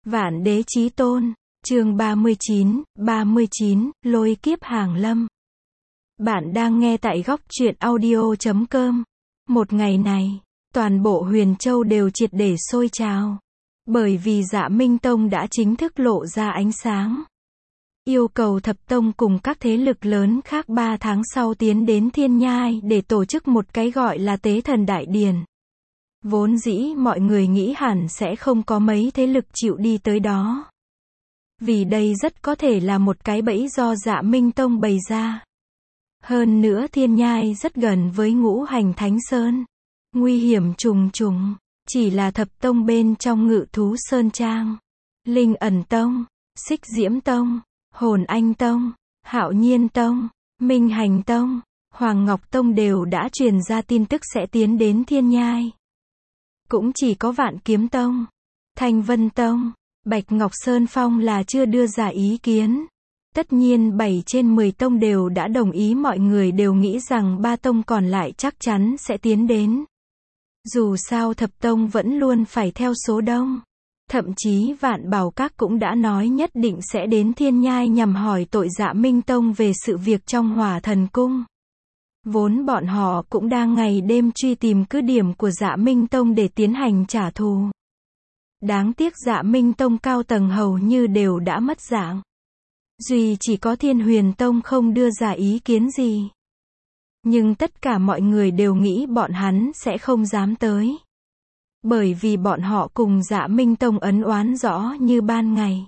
Vạn Đế Chí Tôn, chương 39, lôi kiếp hàng lâm. Bạn đang nghe tại góc truyện audio.com. Một ngày này, toàn bộ Huyền Châu đều triệt để sôi trào. Bởi vì Dạ Minh Tông đã chính thức lộ ra ánh sáng. Yêu cầu Thập Tông cùng các thế lực lớn khác 3 tháng sau tiến đến Thiên Nhai để tổ chức một cái gọi là Tế Thần Đại Điển. Vốn dĩ mọi người nghĩ hẳn sẽ không có mấy thế lực chịu đi tới đó. Vì đây rất có thể là một cái bẫy do Dạ Minh Tông bày ra. Hơn nữa Thiên Nhai rất gần với Ngũ Hành Thánh Sơn. Nguy hiểm trùng trùng, chỉ là Thập Tông bên trong Ngự Thú Sơn Trang, Linh Ẩn Tông, Xích Diễm Tông, Hồn Anh Tông, Hạo Nhiên Tông, Minh Hành Tông, Hoàng Ngọc Tông đều đã truyền ra tin tức sẽ tiến đến Thiên Nhai. Cũng chỉ có Vạn Kiếm Tông, Thanh Vân Tông, Bạch Ngọc Sơn Phong là chưa đưa ra ý kiến. Tất nhiên 7 trên 10 tông đều đã đồng ý, mọi người đều nghĩ rằng 3 tông còn lại chắc chắn sẽ tiến đến. Dù sao Thập Tông vẫn luôn phải theo số đông. Thậm chí Vạn Bảo Các cũng đã nói nhất định sẽ đến Thiên Nhai nhằm hỏi tội Dạ Minh Tông về sự việc trong Hỏa Thần Cung. Vốn bọn họ cũng đang ngày đêm truy tìm cứ điểm của Dạ Minh Tông để tiến hành trả thù. Đáng tiếc Dạ Minh Tông cao tầng hầu như đều đã mất dạng. Duy chỉ có Thiên Huyền Tông không đưa ra ý kiến gì. Nhưng tất cả mọi người đều nghĩ bọn hắn sẽ không dám tới. Bởi vì bọn họ cùng Dạ Minh Tông ấn oán rõ như ban ngày.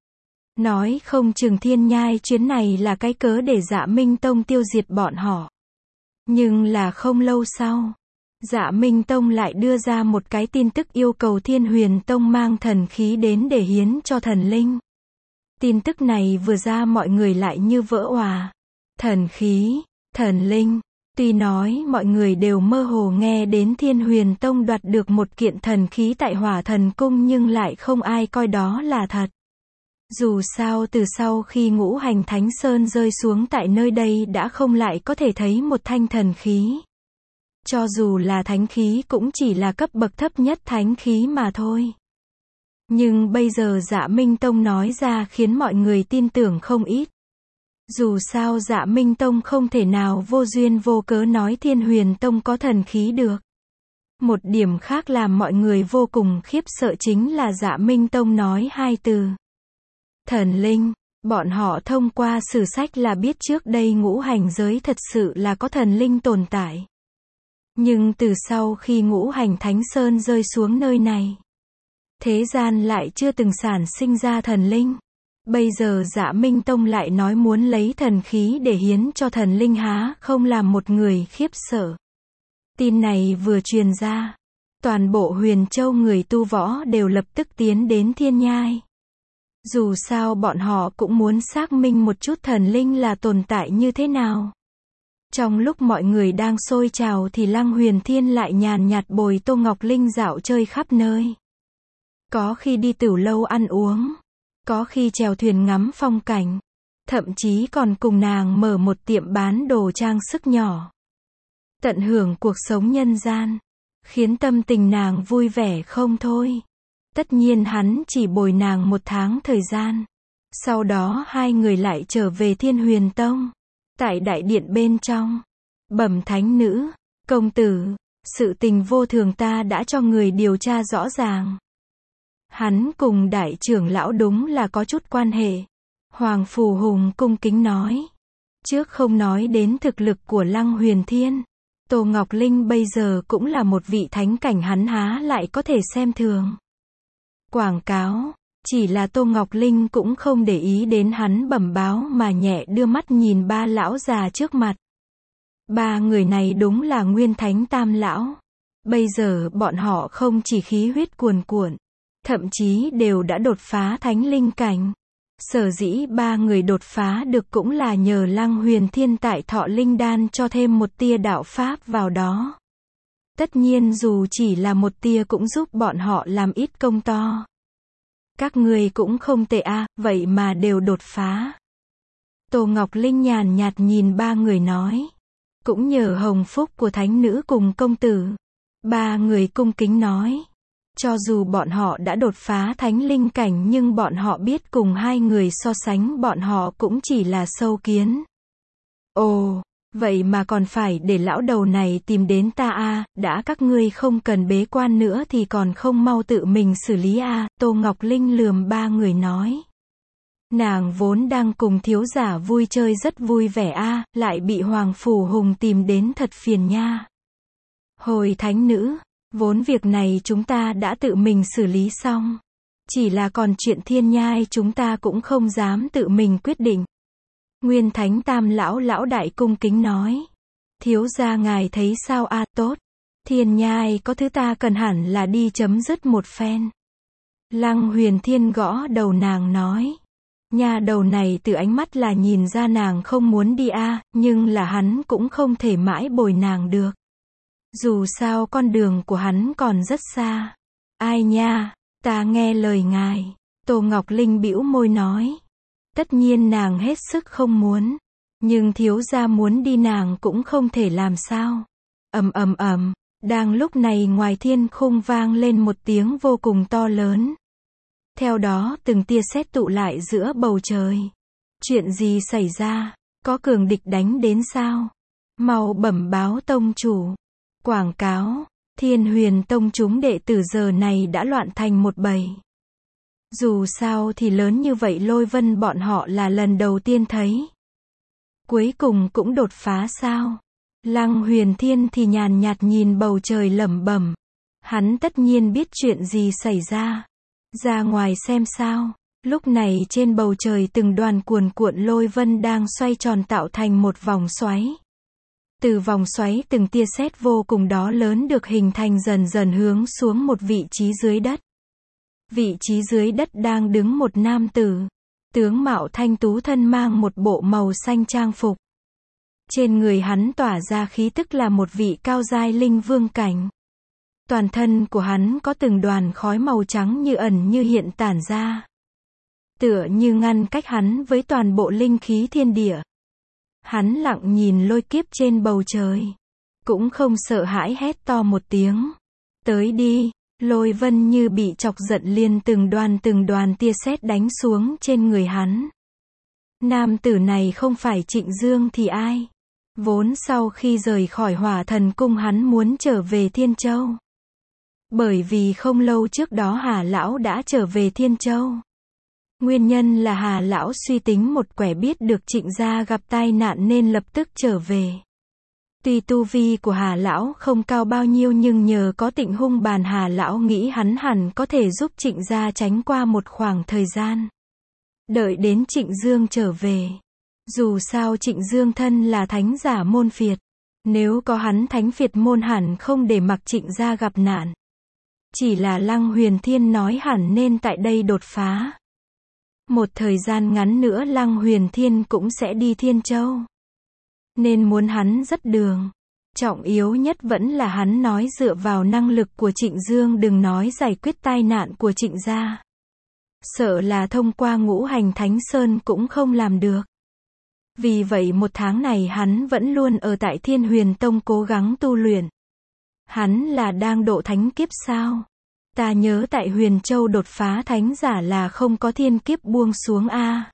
Nói không chừng Thiên Nhai chuyến này là cái cớ để Dạ Minh Tông tiêu diệt bọn họ. Nhưng là không lâu sau, Dạ Minh Tông lại đưa ra một cái tin tức yêu cầu Thiên Huyền Tông mang thần khí đến để hiến cho thần linh. Tin tức này vừa ra mọi người lại như vỡ òa. Thần khí, thần linh. Tuy nói mọi người đều mơ hồ nghe đến Thiên Huyền Tông đoạt được một kiện thần khí tại Hỏa Thần Cung, nhưng lại không ai coi đó là thật. Dù sao từ sau khi Ngũ Hành Thánh Sơn rơi xuống tại nơi đây đã không lại có thể thấy một thanh thần khí. Cho dù là thánh khí cũng chỉ là cấp bậc thấp nhất thánh khí mà thôi. Nhưng bây giờ Dạ Minh Tông nói ra khiến mọi người tin tưởng không ít. Dù sao Dạ Minh Tông không thể nào vô duyên vô cớ nói Thiên Huyền Tông có thần khí được. Một điểm khác làm mọi người vô cùng khiếp sợ chính là Dạ Minh Tông nói 2 từ. Thần linh. Bọn họ thông qua sử sách là biết trước đây ngũ hành giới thật sự là có thần linh tồn tại. Nhưng từ sau khi Ngũ Hành Thánh Sơn rơi xuống nơi này, thế gian lại chưa từng sản sinh ra thần linh. Bây giờ Dạ Minh Tông lại nói muốn lấy thần khí để hiến cho thần linh, há không làm một người khiếp sợ. Tin này vừa truyền ra, toàn bộ Huyền Châu người tu võ đều lập tức tiến đến Thiên Nhai. Dù sao bọn họ cũng muốn xác minh một chút thần linh là tồn tại như thế nào. Trong lúc mọi người đang sôi trào thì Lăng Huyền Thiên lại nhàn nhạt bồi Tô Ngọc Linh dạo chơi khắp nơi. Có khi đi tửu lâu ăn uống, có khi chèo thuyền ngắm phong cảnh, thậm chí còn cùng nàng mở một tiệm bán đồ trang sức nhỏ. Tận hưởng cuộc sống nhân gian, khiến tâm tình nàng vui vẻ không thôi. Tất nhiên hắn chỉ bồi nàng 1 tháng thời gian. Sau đó hai người lại trở về Thiên Huyền Tông. Tại đại điện bên trong, bẩm thánh nữ, công tử, sự tình vô thường ta đã cho người điều tra rõ ràng. Hắn cùng đại trưởng lão đúng là có chút quan hệ. Hoàng Phù Hùng cung kính nói. Trước không nói đến thực lực của Lăng Huyền Thiên, Tô Ngọc Linh bây giờ cũng là một vị thánh cảnh, hắn há lại có thể xem thường. Quảng cáo, chỉ là Tô Ngọc Linh cũng không để ý đến hắn bẩm báo mà nhẹ đưa mắt nhìn 3 lão già trước mặt. 3 người này đúng là Nguyên Thánh Tam lão. Bây giờ bọn họ không chỉ khí huyết cuồn cuộn, thậm chí đều đã đột phá thánh linh cảnh. Sở dĩ 3 người đột phá được cũng là nhờ Lăng Huyền Thiên tại Thọ Linh Đan cho thêm một tia đạo pháp vào đó. Tất nhiên dù chỉ là một tia cũng giúp bọn họ làm ít công to. Các người cũng không tệ a, vậy mà đều đột phá. Tô Ngọc Linh nhàn nhạt nhìn 3 người nói. Cũng nhờ hồng phúc của thánh nữ cùng công tử. 3 người cung kính nói. Cho dù bọn họ đã đột phá thánh linh cảnh nhưng bọn họ biết cùng hai người so sánh bọn họ cũng chỉ là sâu kiến. Ồ, vậy mà còn phải để lão đầu này tìm đến ta à, đã các ngươi không cần bế quan nữa thì còn không mau tự mình xử lý à, Tô Ngọc Linh lườm ba người nói. Nàng vốn đang cùng thiếu giả vui chơi rất vui vẻ à, lại bị Hoàng Phủ Hùng tìm đến thật phiền nha. Hồi thánh nữ, vốn việc này chúng ta đã tự mình xử lý xong. Chỉ là còn chuyện thiên nhai chúng ta cũng không dám tự mình quyết định. Nguyên Thánh Tam lão đại cung kính nói. Thiếu gia ngài thấy sao à, tốt. Thiên nhai có thứ ta cần hẳn là đi chấm dứt một phen. Lăng Huyền Thiên gõ đầu nàng nói. Nhà đầu này từ ánh mắt là nhìn ra nàng không muốn đi à, nhưng là hắn cũng không thể mãi bồi nàng được. Dù sao con đường của hắn còn rất xa. Ai nha, ta nghe lời ngài. Tô Ngọc Linh bĩu môi nói. Tất nhiên nàng hết sức không muốn. Nhưng thiếu gia muốn đi nàng cũng không thể làm sao. Ầm. Đang lúc này ngoài thiên khung vang lên một tiếng vô cùng to lớn. Theo đó từng tia sét tụ lại giữa bầu trời. Chuyện gì xảy ra? Có cường địch đánh đến sao? Mau bẩm báo tông chủ. Quảng cáo, Thiên Huyền Tông chúng đệ tử giờ này đã loạn thành một bầy. Dù sao thì lớn như vậy Lôi Vân bọn họ là lần đầu tiên thấy. Cuối cùng cũng đột phá sao? Lăng Huyền Thiên thì nhàn nhạt nhìn bầu trời lẩm bẩm. Hắn tất nhiên biết chuyện gì xảy ra. Ra ngoài xem sao. Lúc này trên bầu trời từng đoàn cuồn cuộn lôi vân đang xoay tròn tạo thành một vòng xoáy. Từ vòng xoáy từng tia sét vô cùng đó lớn được hình thành dần dần hướng xuống một vị trí dưới đất. Vị trí dưới đất đang đứng một nam tử. Tướng mạo thanh tú thân mang một bộ màu xanh trang phục. Trên người hắn tỏa ra khí tức là một vị cao giai linh vương cảnh. Toàn thân của hắn có từng đoàn khói màu trắng như ẩn như hiện tản ra. Tựa như ngăn cách hắn với toàn bộ linh khí thiên địa. Hắn lặng nhìn lôi kiếp trên bầu trời. Cũng không sợ hãi hét to một tiếng. Tới đi, lôi vân như bị chọc giận liền từng đoàn tia sét đánh xuống trên người hắn. Nam tử này không phải Trịnh Dương thì ai? Vốn sau khi rời khỏi Hỏa Thần Cung hắn muốn trở về Thiên Châu. Bởi vì không lâu trước đó Hà Lão đã trở về Thiên Châu. Nguyên nhân là Hà Lão suy tính một quẻ biết được Trịnh gia gặp tai nạn nên lập tức trở về. Tuy tu vi của Hà Lão không cao bao nhiêu nhưng nhờ có Tịnh Hung Bàn Hà Lão nghĩ hắn hẳn có thể giúp Trịnh gia tránh qua một khoảng thời gian. Đợi đến Trịnh Dương trở về. Dù sao Trịnh Dương thân là thánh giả môn phiệt. Nếu có hắn thánh phiệt môn hẳn không để mặc Trịnh gia gặp nạn. Chỉ là Lăng Huyền Thiên nói hẳn nên tại đây đột phá. Một thời gian ngắn nữa Lăng Huyền Thiên cũng sẽ đi Thiên Châu. Nên muốn hắn dắt đường. Trọng yếu nhất vẫn là hắn nói dựa vào năng lực của Trịnh Dương đừng nói giải quyết tai nạn của Trịnh gia. Sợ là thông qua Ngũ Hành Thánh Sơn cũng không làm được. Vì vậy một tháng này hắn vẫn luôn ở tại Thiên Huyền Tông cố gắng tu luyện. Hắn là đang độ thánh kiếp sao? Ta nhớ tại Huyền Châu đột phá thánh giả là không có thiên kiếp buông xuống a.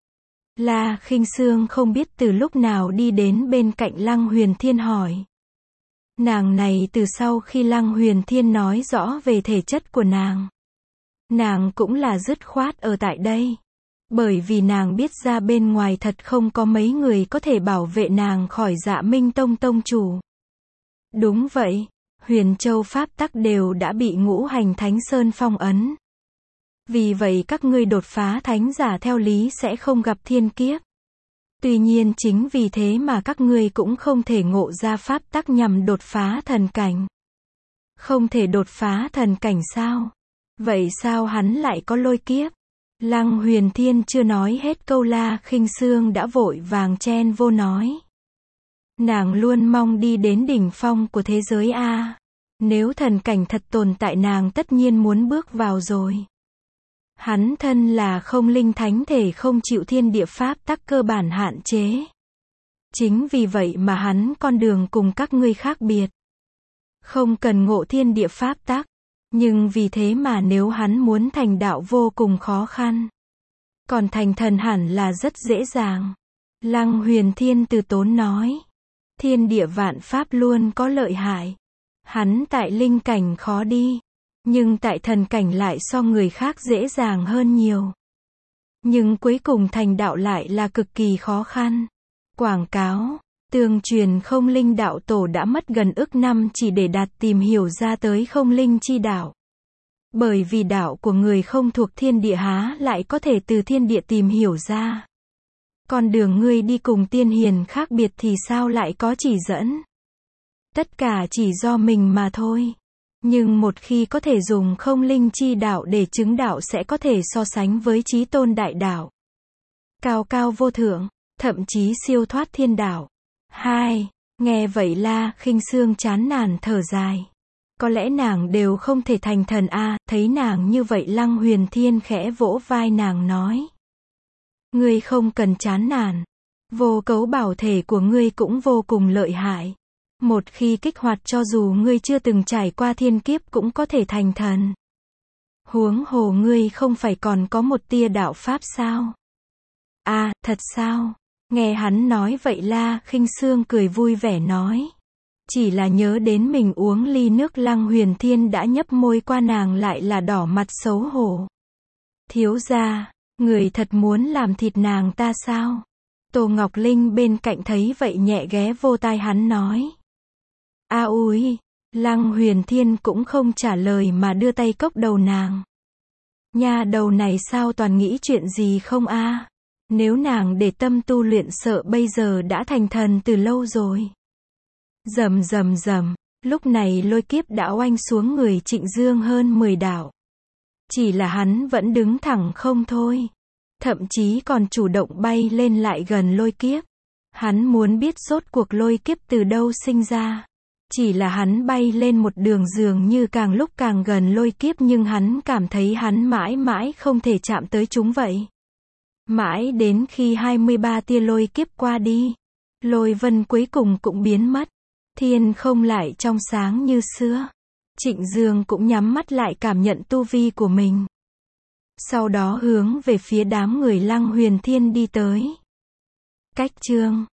La Khinh Sương không biết từ lúc nào đi đến bên cạnh Lăng Huyền Thiên hỏi. Nàng này từ sau khi Lăng Huyền Thiên nói rõ về thể chất của nàng cũng là dứt khoát ở tại đây. Bởi vì nàng biết ra bên ngoài thật không có mấy người có thể bảo vệ nàng khỏi Dạ Minh Tông tông chủ. Đúng vậy, Huyền Châu pháp tắc đều đã bị Ngũ Hành Thánh Sơn phong ấn. Vì vậy các ngươi đột phá thánh giả theo lý sẽ không gặp thiên kiếp. Tuy nhiên chính vì thế mà các ngươi cũng không thể ngộ ra pháp tắc nhằm đột phá thần cảnh. Không thể đột phá thần cảnh sao? Vậy sao hắn lại có lôi kiếp? Lăng Huyền Thiên chưa nói hết câu La Khinh Sương đã vội vàng chen vô nói. Nàng luôn mong đi đến đỉnh phong của thế giới a. Nếu thần cảnh thật tồn tại nàng tất nhiên muốn bước vào rồi. Hắn thân là không linh thánh thể không chịu thiên địa pháp tắc cơ bản hạn chế. Chính vì vậy mà hắn con đường cùng các ngươi khác biệt. Không cần ngộ thiên địa pháp tắc. Nhưng vì thế mà nếu hắn muốn thành đạo vô cùng khó khăn. Còn thành thần hẳn là rất dễ dàng. Lăng Huyền Thiên từ tốn nói. Thiên địa vạn pháp luôn có lợi hại. Hắn tại linh cảnh khó đi. Nhưng tại thần cảnh lại so người khác dễ dàng hơn nhiều. Nhưng cuối cùng thành đạo lại là cực kỳ khó khăn. Quảng cáo, tương truyền không linh đạo tổ đã mất gần ức năm chỉ để đạt tìm hiểu ra tới không linh chi đạo. Bởi vì đạo của người không thuộc thiên địa há lại có thể từ thiên địa tìm hiểu ra. Con đường ngươi đi cùng tiên hiền khác biệt thì sao lại có chỉ dẫn. Tất cả chỉ do mình mà thôi. Nhưng một khi có thể dùng không linh chi đạo để chứng đạo sẽ có thể so sánh với chí tôn đại đạo. Cao cao vô thượng, thậm chí siêu thoát thiên đạo. 2. Nghe vậy La Khinh Sương chán nản thở dài. Có lẽ nàng đều không thể thành thần a. Thấy nàng như vậy Lăng Huyền Thiên khẽ vỗ vai nàng nói. Ngươi không cần chán nản. Vô cấu bảo thể của ngươi cũng vô cùng lợi hại. Một khi kích hoạt cho dù ngươi chưa từng trải qua thiên kiếp cũng có thể thành thần. Huống hồ ngươi không phải còn có một tia đạo pháp sao? À, thật sao? Nghe hắn nói vậy La Khinh Sương cười vui vẻ nói. Chỉ là nhớ đến mình uống ly nước Lăng Huyền Thiên đã nhấp môi qua nàng lại là đỏ mặt xấu hổ. Thiếu gia, người thật muốn làm thịt nàng ta sao? Tô Ngọc Linh bên cạnh thấy vậy nhẹ ghé vô tai hắn nói. A úi, Lăng Huyền Thiên cũng không trả lời mà đưa tay cốc đầu nàng. Nha đầu này sao toàn nghĩ chuyện gì không a? Nếu nàng để tâm tu luyện sợ bây giờ đã thành thần từ lâu rồi. Rầm rầm rầm, lúc này lôi kiếp đã oanh xuống người Trịnh Dương hơn 10 đạo. Chỉ là hắn vẫn đứng thẳng không thôi. Thậm chí còn chủ động bay lên lại gần lôi kiếp. Hắn muốn biết rốt cuộc lôi kiếp từ đâu sinh ra. Chỉ là hắn bay lên một đường dường như càng lúc càng gần lôi kiếp nhưng hắn cảm thấy hắn mãi mãi không thể chạm tới chúng vậy. Mãi đến khi 23 tia lôi kiếp qua đi, lôi vân cuối cùng cũng biến mất. Thiên không lại trong sáng như xưa. Trịnh Dương cũng nhắm mắt lại cảm nhận tu vi của mình. Sau đó hướng về phía đám người Lăng Huyền Thiên đi tới. Cách chương